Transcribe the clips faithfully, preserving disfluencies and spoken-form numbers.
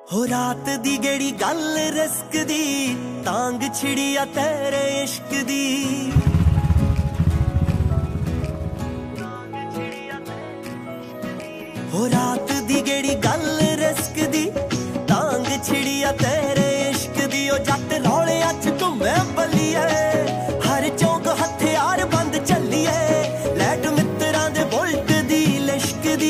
हो रात दी गेड़ी गल रिस्क दी, तांग छिड़िया तेरे इश्क दी। हो रात दी गेड़ी गल रिस्क दी, तांग छिड़िया तेरे इश्क दी। ओ जट रौले अच घूमे बलिए, हर चौक हथियार बंद चलिए, लैट मित्रां दे बुलट दी लिश्क दी।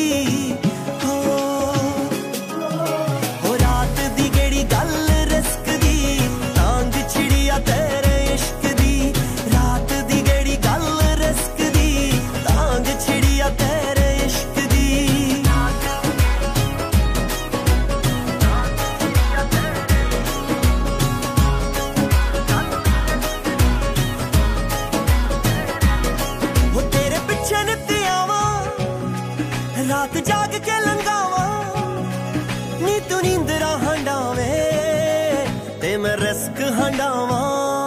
रात जाग के लंगावा नी तू नींदरा हंडावे, ते मैं रिस्क हंडावा।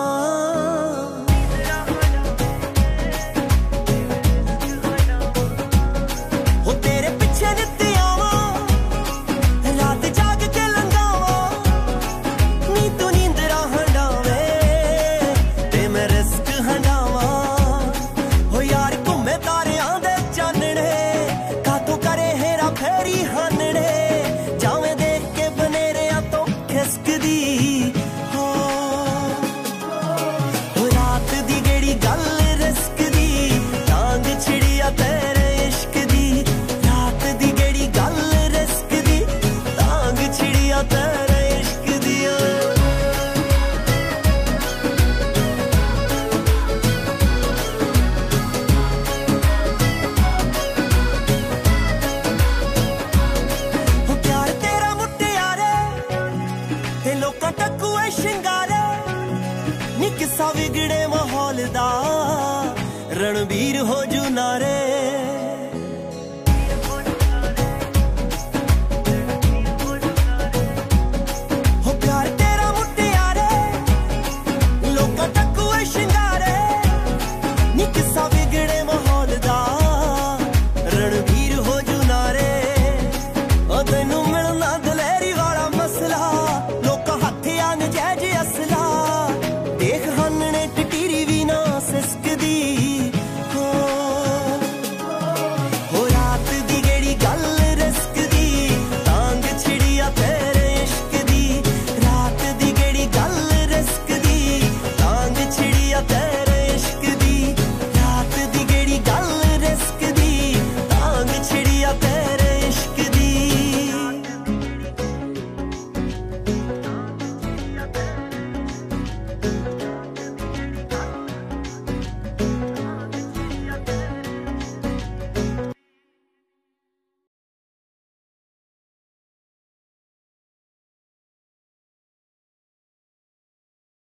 हो तेरे पीछे नित्ते आवा, रात जाग के लंगावा नी तू नींदरा हंडावे, ते मैं रिस्क हंडावा। हो यार घूमे तारियां दे चानने, करे हेरा फेरी हानने, जावे देख के बनेरिया तो खिसकदी। हो रात दी गेड़ी गल रिस्क दी, टांग छिड़िया तेरे इश्क दी। रात दी गेड़ी गल रिस्क दी, टांग छिड़िया तेरे इश्क दी। लोका टकुए शिंगारे नी किस्सा विगड़े माहौल दा, रणबीर हो